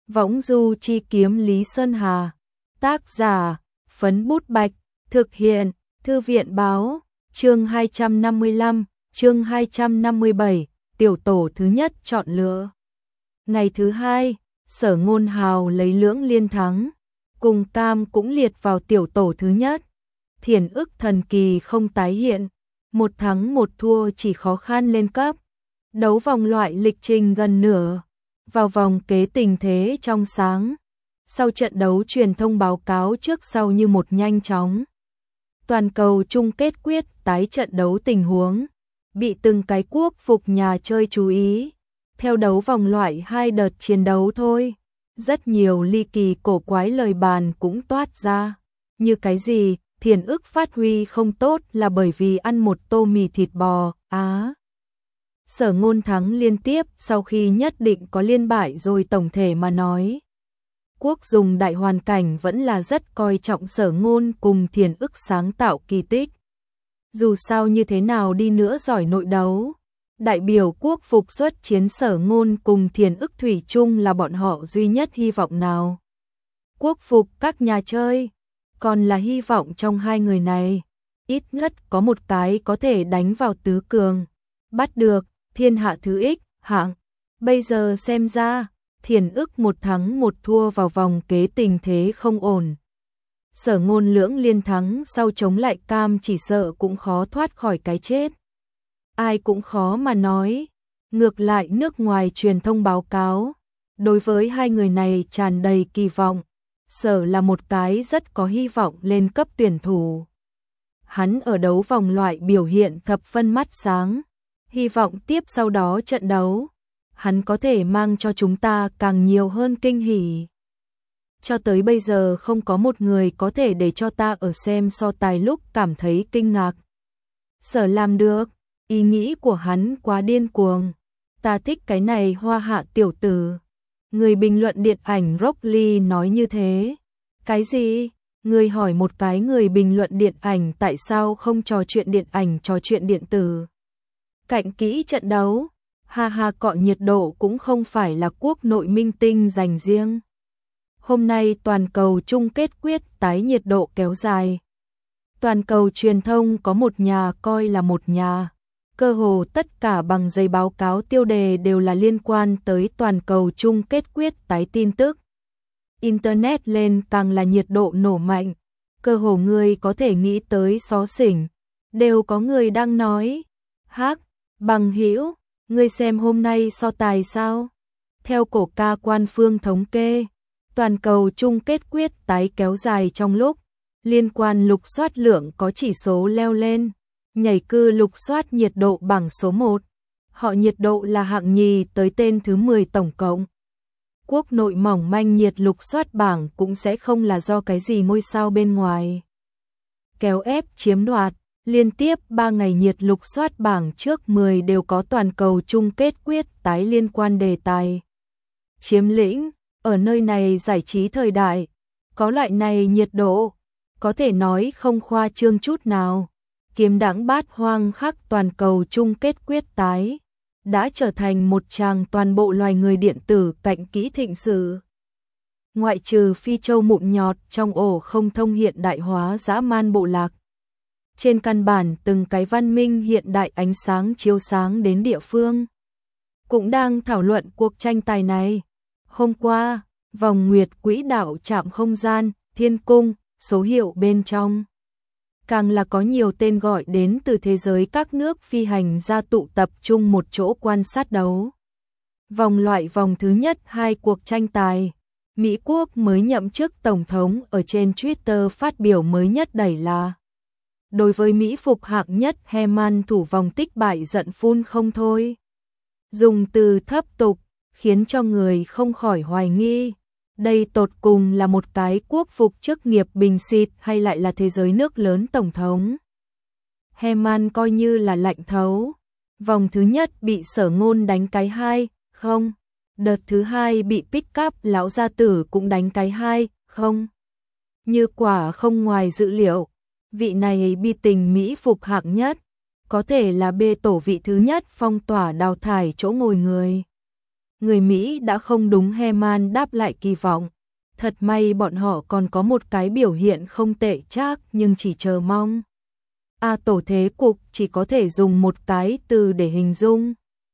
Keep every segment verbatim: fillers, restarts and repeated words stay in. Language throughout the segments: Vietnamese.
Võng du chi kiếm Lý Sơn Hà. Tác giả, Phấn Bút Bạch. Thực hiện, Thư viện Báo. Chương hai trăm năm mươi lăm, chương hai trăm năm mươi bảy, tiểu tổ thứ nhất chọn lựa. Ngày thứ hai, Sở Ngôn Hào lấy lưỡng liên thắng, cùng Cam cũng liệt vào tiểu tổ thứ nhất. Thiền ức thần kỳ không tái hiện, một thắng một thua chỉ khó khăn lên cấp. Đấu vòng loại lịch trình gần nửa, vào vòng kế tình thế trong sáng. Sau trận đấu truyền thông báo cáo trước sau như một nhanh chóng. Toàn cầu chung kết quyết tái trận đấu tình huống, bị từng cái quốc phục nhà chơi chú ý. Theo đấu vòng loại hai đợt chiến đấu thôi, rất nhiều ly kỳ cổ quái lời bàn cũng toát ra. Như cái gì, Thiền ức phát huy không tốt là bởi vì ăn một tô mì thịt bò, á. Sở Ngôn thắng liên tiếp sau khi nhất định có liên bại rồi tổng thể mà nói. Quốc dùng đại hoàn cảnh vẫn là rất coi trọng Sở Ngôn cùng Thiền ức sáng tạo kỳ tích. Dù sao như thế nào đi nữa giỏi nội đấu, đại biểu quốc phục xuất chiến Sở Ngôn cùng Thiền ức thủy chung là bọn họ duy nhất hy vọng nào. Quốc phục các nhà chơi, còn là hy vọng trong hai người này, ít nhất có một cái có thể đánh vào tứ cường, bắt được thiên hạ thứ ích hạng. Bây giờ xem ra, Thiền ức một thắng một thua vào vòng kế tình thế không ổn. Sở Ngôn lưỡng liên thắng sau chống lại Cam chỉ sợ cũng khó thoát khỏi cái chết. Ai cũng khó mà nói. Ngược lại nước ngoài truyền thông báo cáo, đối với hai người này tràn đầy kỳ vọng. Sở là một cái rất có hy vọng lên cấp tuyển thủ. Hắn ở đấu vòng loại biểu hiện thập phân mắt sáng. Hy vọng tiếp sau đó trận đấu, hắn có thể mang cho chúng ta càng nhiều hơn kinh hỉ. Cho tới bây giờ không có một người có thể để cho ta ở xem so tài lúc cảm thấy kinh ngạc. Sở làm được, ý nghĩ của hắn quá điên cuồng. Ta thích cái này hoa hạ tiểu tử. Người bình luận điện ảnh Rock Lee nói như thế. Cái gì? Người hỏi một cái người bình luận điện ảnh tại sao không trò chuyện điện ảnh trò chuyện điện tử. Cạnh kỹ trận đấu, ha ha cọ nhiệt độ cũng không phải là quốc nội minh tinh dành riêng. Hôm nay toàn cầu chung kết quyết tái nhiệt độ kéo dài. Toàn cầu truyền thông có một nhà coi là một nhà. Cơ hồ tất cả bằng giấy báo cáo tiêu đề đều là liên quan tới toàn cầu chung kết quyết tái tin tức. Internet lên càng là nhiệt độ nổ mạnh. Cơ hồ người có thể nghĩ tới xó xỉnh, đều có người đang nói. Hắc, bằng hữu, ngươi xem hôm nay so tài sao? Theo cổ ca quan phương thống kê, toàn cầu chung kết quyết tái kéo dài trong lúc liên quan lục soát lượng có chỉ số leo lên, nhảy cư lục soát nhiệt độ bảng số một. Họ nhiệt độ là hạng nhì tới tên thứ mười tổng cộng. Quốc nội mỏng manh nhiệt lục soát bảng cũng sẽ không là do cái gì ngôi sao bên ngoài kéo ép chiếm đoạt. Liên tiếp ba ngày nhiệt lục soát bảng trước mười đều có toàn cầu chung kết quyết tái liên quan đề tài. Chiếm lĩnh, ở nơi này giải trí thời đại, có loại này nhiệt độ, có thể nói không khoa trương chút nào. Kiếm đãng bát hoang khắc toàn cầu chung kết quyết tái, đã trở thành một tràng toàn bộ loài người điện tử cạnh kỹ thịnh sự. Ngoại trừ phi châu mụn nhọt trong ổ không thông hiện đại hóa dã man bộ lạc. Trên căn bản từng cái văn minh hiện đại ánh sáng chiếu sáng đến địa phương, cũng đang thảo luận cuộc tranh tài này. Hôm qua, vòng nguyệt quỹ đạo trạm không gian, thiên cung, số hiệu bên trong. Càng là có nhiều tên gọi đến từ thế giới các nước phi hành gia tụ tập trung một chỗ quan sát đấu. Vòng loại vòng thứ nhất hai cuộc tranh tài, Mỹ Quốc mới nhậm chức Tổng thống ở trên Twitter phát biểu mới nhất đẩy là đối với Mỹ phục hạng nhất Heman thủ vòng tích bại giận phun không thôi. Dùng từ thấp tục, khiến cho người không khỏi hoài nghi. Đây tột cùng là một cái quốc phục chức nghiệp bình xịt hay lại là thế giới nước lớn tổng thống. Heman coi như là lạnh thấu. Vòng thứ nhất bị Sở Ngôn đánh cái hai, không. Đợt thứ hai bị pick up lão gia tử cũng đánh cái hai, không. Như quả không ngoài dự liệu. Vị này bi tình Mỹ phục hạng nhất, có thể là bê tổ vị thứ nhất phong tỏa đào thải chỗ ngồi người. Người Mỹ đã không đúng, Heman đáp lại kỳ vọng. Thật may bọn họ còn có một cái biểu hiện không tệ chắc, nhưng chỉ chờ mong. A tổ thế cục chỉ có thể dùng một cái từ để hình dung.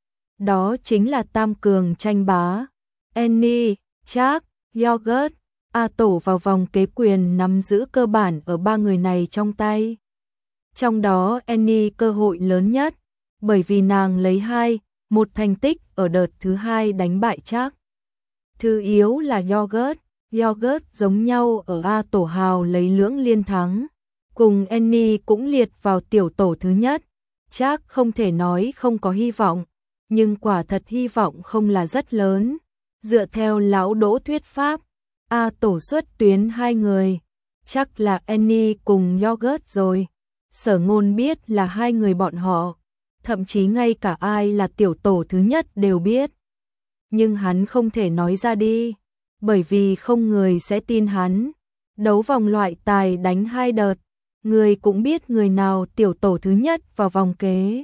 Đó chính là tam cường tranh bá. Annie, Jack, Yogurt, A tổ vào vòng kế quyền nắm giữ cơ bản ở ba người này trong tay. Trong đó Annie cơ hội lớn nhất, bởi vì nàng lấy hai, một thành tích ở đợt thứ hai đánh bại Jack. Thứ yếu là Yogurt, Yogurt giống nhau ở A tổ hào lấy lưỡng liên thắng. Cùng Annie cũng liệt vào tiểu tổ thứ nhất. Jack không thể nói không có hy vọng, nhưng quả thật hy vọng không là rất lớn. Dựa theo lão Đỗ thuyết pháp, A tổ xuất tuyến hai người, chắc là Annie cùng Yogurt rồi. Sở Ngôn biết là hai người bọn họ, thậm chí ngay cả ai là tiểu tổ thứ nhất đều biết. Nhưng hắn không thể nói ra đi, bởi vì không người sẽ tin hắn. Đấu vòng loại tài đánh hai đợt, người cũng biết người nào tiểu tổ thứ nhất vào vòng kế.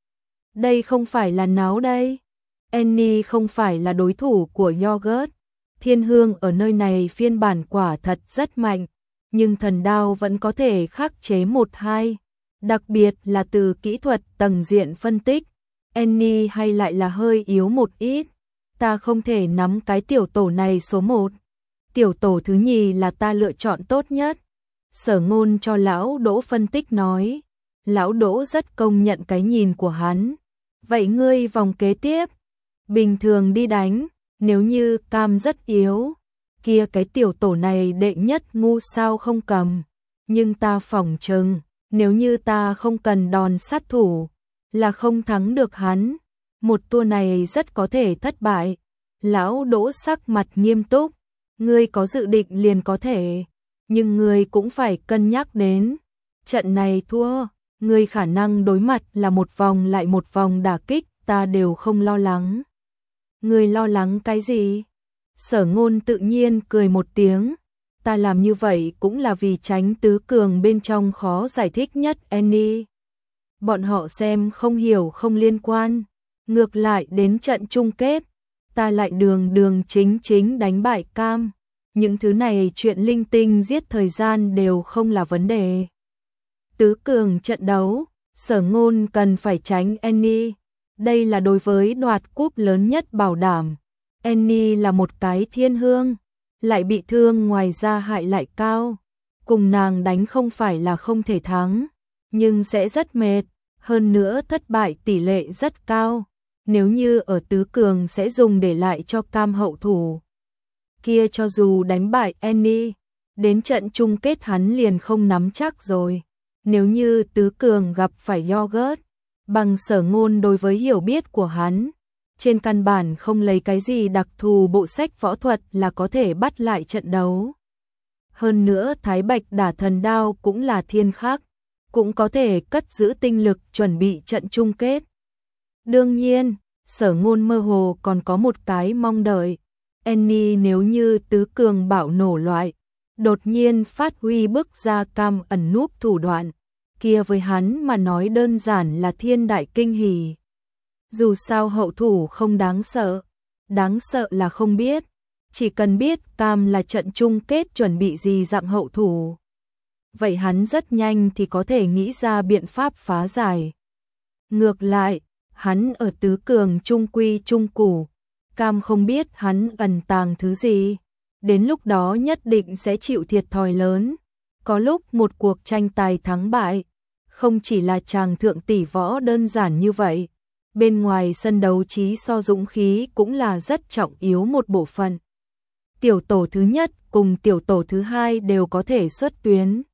Đây không phải là náo đây. Annie không phải là đối thủ của Yogurt. Thiên Hương ở nơi này phiên bản quả thật rất mạnh, nhưng thần đao vẫn có thể khắc chế một hai. Đặc biệt là từ kỹ thuật tầng diện phân tích, Annie hay lại là hơi yếu một ít. Ta không thể nắm cái tiểu tổ này số một. Tiểu tổ thứ nhì là ta lựa chọn tốt nhất. Sở Ngôn cho lão Đỗ phân tích nói. Lão Đỗ rất công nhận cái nhìn của hắn. Vậy ngươi vòng kế tiếp, bình thường đi đánh, nếu như Cam rất yếu, kia cái tiểu tổ này đệ nhất ngu sao không cầm. Nhưng ta phỏng chừng, nếu như ta không cần đòn sát thủ, là không thắng được hắn. Một tour này rất có thể thất bại. Lão Đỗ sắc mặt nghiêm túc. Ngươi có dự định liền có thể, nhưng ngươi cũng phải cân nhắc đến. Trận này thua, ngươi khả năng đối mặt là một vòng lại một vòng đả kích, ta đều không lo lắng. Ngươi lo lắng cái gì? Sở Ngôn tự nhiên cười một tiếng. Ta làm như vậy cũng là vì tránh tứ cường bên trong khó giải thích nhất Annie. Bọn họ xem không hiểu không liên quan. Ngược lại đến trận chung kết, ta lại đường đường chính chính đánh bại Cam. Những thứ này chuyện linh tinh giết thời gian đều không là vấn đề. Tứ cường trận đấu, Sở Ngôn cần phải tránh Annie. Đây là đối với đoạt cúp lớn nhất bảo đảm. Annie là một cái thiên hương, lại bị thương ngoài ra hại lại cao. Cùng nàng đánh không phải là không thể thắng, nhưng sẽ rất mệt. Hơn nữa thất bại tỷ lệ rất cao. Nếu như ở tứ cường sẽ dùng để lại cho Cam hậu thủ. Kia cho dù đánh bại Annie, đến trận chung kết hắn liền không nắm chắc rồi. Nếu như tứ cường gặp phải Yogurt, bằng Sở Ngôn đối với hiểu biết của hắn, trên căn bản không lấy cái gì đặc thù bộ sách võ thuật là có thể bắt lại trận đấu. Hơn nữa Thái Bạch đả thần đao cũng là thiên khắc, cũng có thể cất giữ tinh lực chuẩn bị trận chung kết. Đương nhiên, Sở Ngôn mơ hồ còn có một cái mong đợi. Annie nếu như tứ cường bạo nổ loại, đột nhiên phát huy bức ra Cam ẩn núp thủ đoạn, kia với hắn mà nói đơn giản là thiên đại kinh hỉ. Dù sao hậu thủ không đáng sợ, đáng sợ là không biết. Chỉ cần biết Cam là trận chung kết chuẩn bị gì dạng hậu thủ, vậy hắn rất nhanh thì có thể nghĩ ra biện pháp phá giải. Ngược lại, hắn ở tứ cường trung quy trung củ, Cam không biết hắn ẩn tàng thứ gì, đến lúc đó nhất định sẽ chịu thiệt thòi lớn. Có lúc một cuộc tranh tài thắng bại, không chỉ là chàng thượng tỷ võ đơn giản như vậy, bên ngoài sân đấu trí so dũng khí cũng là rất trọng yếu một bộ phận. Tiểu tổ thứ nhất cùng tiểu tổ thứ hai đều có thể xuất tuyến.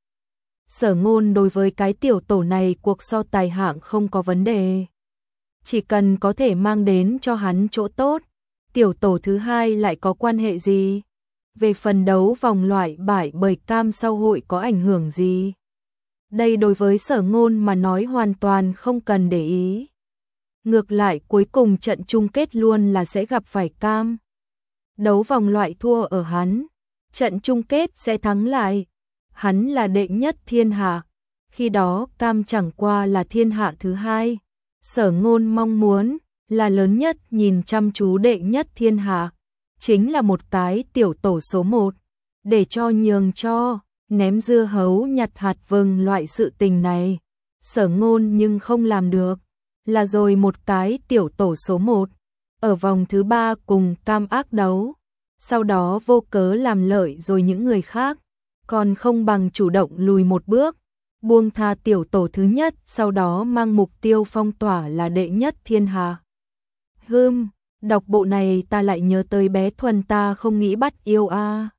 Sở Ngôn đối với cái tiểu tổ này cuộc so tài hạng không có vấn đề. Chỉ cần có thể mang đến cho hắn chỗ tốt, tiểu tổ thứ hai lại có quan hệ gì? Về phần đấu vòng loại bại bởi Cam sau hội có ảnh hưởng gì? Đây đối với Sở Ngôn mà nói hoàn toàn không cần để ý. Ngược lại cuối cùng trận chung kết luôn là sẽ gặp phải Cam. Đấu vòng loại thua ở hắn, trận chung kết sẽ thắng lại. Hắn là đệ nhất thiên hạ, khi đó Cam chẳng qua là thiên hạ thứ hai. Sở Ngôn mong muốn, là lớn nhất, nhìn chăm chú đệ nhất thiên hạ, chính là một cái tiểu tổ số một, để cho nhường cho, ném dưa hấu nhặt hạt vừng loại sự tình này. Sở Ngôn nhưng không làm được, là rồi một cái tiểu tổ số một, ở vòng thứ ba cùng Tam Ác đấu, sau đó vô cớ làm lợi rồi những người khác, còn không bằng chủ động lùi một bước, buông tha tiểu tổ thứ nhất, sau đó mang mục tiêu phong tỏa là đệ nhất thiên hạ. Hừm, đọc bộ này ta lại nhớ tới bé Thuần ta không nghĩ bắt yêu a.